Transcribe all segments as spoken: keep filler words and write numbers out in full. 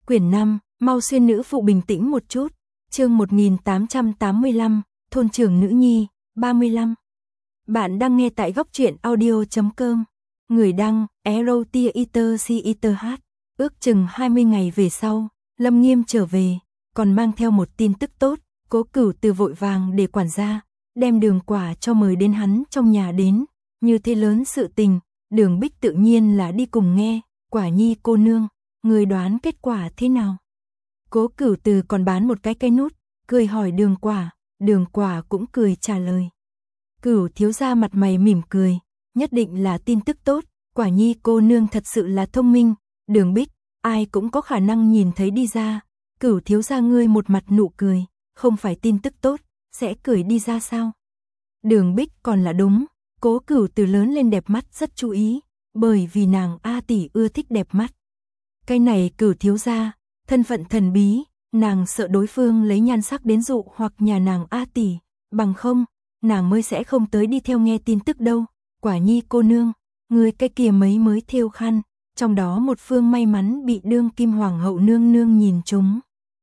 Quyển năm, mau xuyên nữ phụ bình tĩnh một chút. Chương một nghìn tám trăm tám mươi lăm, thôn trưởng nữ nhi, ba mươi lăm. Bạn đang nghe tại góc truyện audio chấm com. Người đăng, Erotia Eater C Eater H. Ước chừng hai mươi ngày về sau, Lâm Nghiêm trở về, còn mang theo một tin tức tốt. Cố Cửu từ vội vàng để quản gia, đem Đường Quả cho mời đến hắn trong nhà đến. Như thế lớn sự tình, Đường Bích tự nhiên là đi cùng nghe. Quả nhi cô nương, người đoán kết quả thế nào? Cố Cửu từ còn bán một cái cây nút, cười hỏi Đường Quả, Đường Quả cũng cười trả lời. Cửu thiếu gia mặt mày mỉm cười, nhất định là tin tức tốt, quả nhi cô nương thật sự là thông minh. Đường Bích, ai cũng có khả năng nhìn thấy đi ra. Cửu thiếu gia ngươi một mặt nụ cười, không phải tin tức tốt, sẽ cười đi ra sao? Đường Bích còn là đúng, Cố Cửu từ lớn lên đẹp mắt rất chú ý, bởi vì nàng A tỷ ưa thích đẹp mắt. Cái này Cửu thiếu gia, thân phận thần bí, nàng sợ đối phương lấy nhan sắc đến dụ hoặc nhà nàng A tỷ, bằng không, nàng mới sẽ không tới đi theo nghe tin tức đâu. Quả nhi cô nương, người cái kia mấy mới thêu khăn, trong đó một phương may mắn bị đương kim hoàng hậu nương nương nhìn trúng.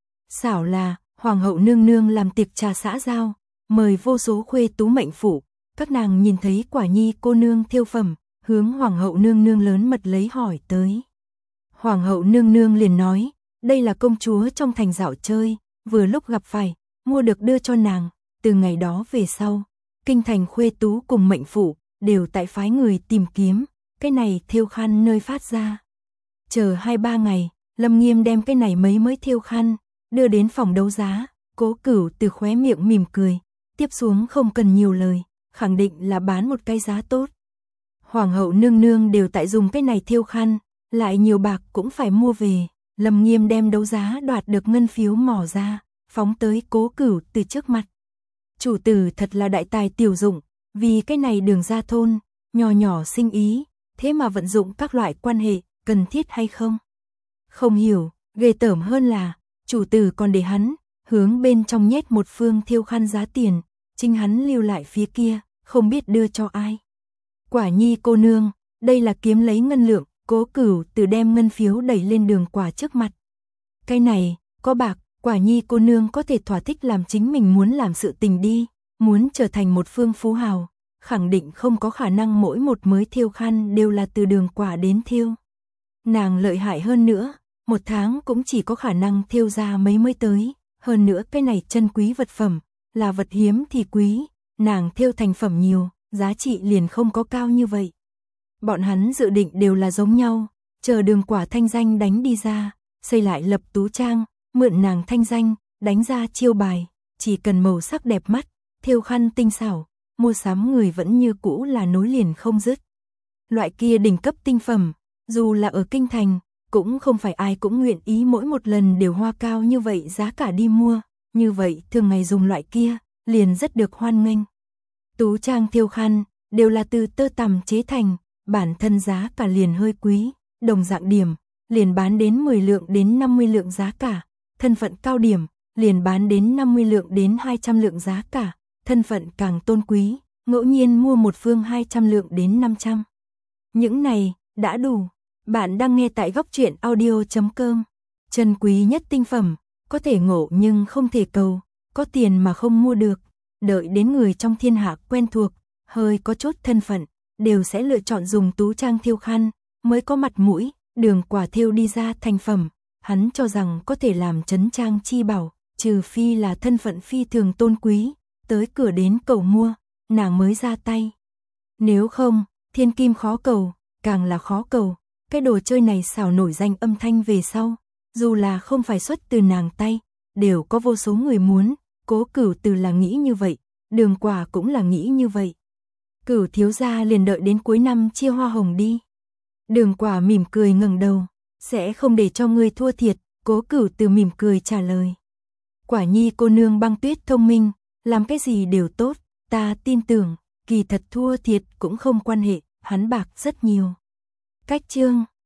Xảo là, hoàng hậu nương nương làm tiệc trà xã giao, mời vô số khuê tú mệnh phủ, các nàng nhìn thấy quả nhi cô nương thêu phẩm, hướng hoàng hậu nương nương lớn mật lấy hỏi tới. Hoàng hậu nương nương liền nói, đây là công chúa trong thành dạo chơi, vừa lúc gặp phải, mua được đưa cho nàng. Từ ngày đó về sau, kinh thành khuê tú cùng mệnh phủ đều tại phái người tìm kiếm cái này thêu khăn nơi phát ra. Chờ hai ba ngày, Lâm Nghiêm đem cái này mấy mới thêu khăn đưa đến phòng đấu giá. Cố Cửu từ khóe miệng mỉm cười, tiếp xuống không cần nhiều lời, khẳng định là bán một cái giá tốt. Hoàng hậu nương nương đều tại dùng cái này thêu khăn, lại nhiều bạc cũng phải mua về. Lâm Nghiêm đem đấu giá đoạt được ngân phiếu mỏ ra, phóng tới Cố Cửu từ trước mặt. Chủ tử thật là đại tài tiểu dụng, vì cái này Đường ra thôn, nhỏ nhỏ sinh ý, thế mà vận dụng các loại quan hệ, cần thiết hay không? Không hiểu, ghê tởm hơn là, chủ tử còn để hắn, hướng bên trong nhét một phương thêu khăn giá tiền, chính hắn lưu lại phía kia, không biết đưa cho ai. Quả nhi cô nương, đây là kiếm lấy ngân lượng. Cố Cửu từ đem ngân phiếu đẩy lên Đường Quả trước mặt. Cái này, có bạc, quả nhi cô nương có thể thỏa thích làm chính mình muốn làm sự tình đi, muốn trở thành một phương phú hào, khẳng định không có khả năng mỗi một mới thêu khăn đều là từ Đường Quả đến thêu. Nàng lợi hại hơn nữa, một tháng cũng chỉ có khả năng thêu ra mấy mới tới, hơn nữa cái này chân quý vật phẩm, là vật hiếm thì quý, nàng thêu thành phẩm nhiều, giá trị liền không có cao như vậy. Bọn hắn dự định đều là giống nhau, chờ Đường Quả thanh danh đánh đi ra, xây lại lập tú trang, mượn nàng thanh danh, đánh ra chiêu bài, chỉ cần màu sắc đẹp mắt, thêu khăn tinh xảo, mua sắm người vẫn như cũ là nối liền không dứt. Loại kia đỉnh cấp tinh phẩm, dù là ở kinh thành, cũng không phải ai cũng nguyện ý mỗi một lần đều hoa cao như vậy giá cả đi mua, như vậy thường ngày dùng loại kia, liền rất được hoan nghênh. Tú trang thêu khăn, đều là từ tơ tằm chế thành, bản thân giá cả liền hơi quý, đồng dạng điểm, liền bán đến mười lượng đến năm mươi lượng giá cả, thân phận cao điểm, liền bán đến năm mươi lượng đến hai trăm lượng giá cả, thân phận càng tôn quý, ngẫu nhiên mua một phương hai trăm lượng đến năm trăm. Những này, đã đủ. Bạn đang nghe tại góc truyện audio chấm com. Chân quý nhất tinh phẩm, có thể ngộ nhưng không thể cầu, có tiền mà không mua được, đợi đến người trong thiên hạ quen thuộc, hơi có chút thân phận, đều sẽ lựa chọn dùng tú trang thêu khăn, mới có mặt mũi. Đường Quả thêu đi ra thành phẩm, hắn cho rằng có thể làm trấn trang chi bảo, trừ phi là thân phận phi thường tôn quý, tới cửa đến cầu mua, nàng mới ra tay. Nếu không, thiên kim khó cầu, càng là khó cầu, cái đồ chơi này xảo nổi danh âm thanh về sau, dù là không phải xuất từ nàng tay, đều có vô số người muốn. Cố Cửu từ là nghĩ như vậy, Đường Quả cũng là nghĩ như vậy. Cửu thiếu gia liền đợi đến cuối năm chia hoa hồng đi. Đường Quả mỉm cười ngẩng đầu, sẽ không để cho ngươi thua thiệt. Cố Cửu từ mỉm cười trả lời. Quả nhi cô nương băng tuyết thông minh, làm cái gì đều tốt, ta tin tưởng, kỳ thật thua thiệt cũng không quan hệ, hắn bạc rất nhiều. Cách chương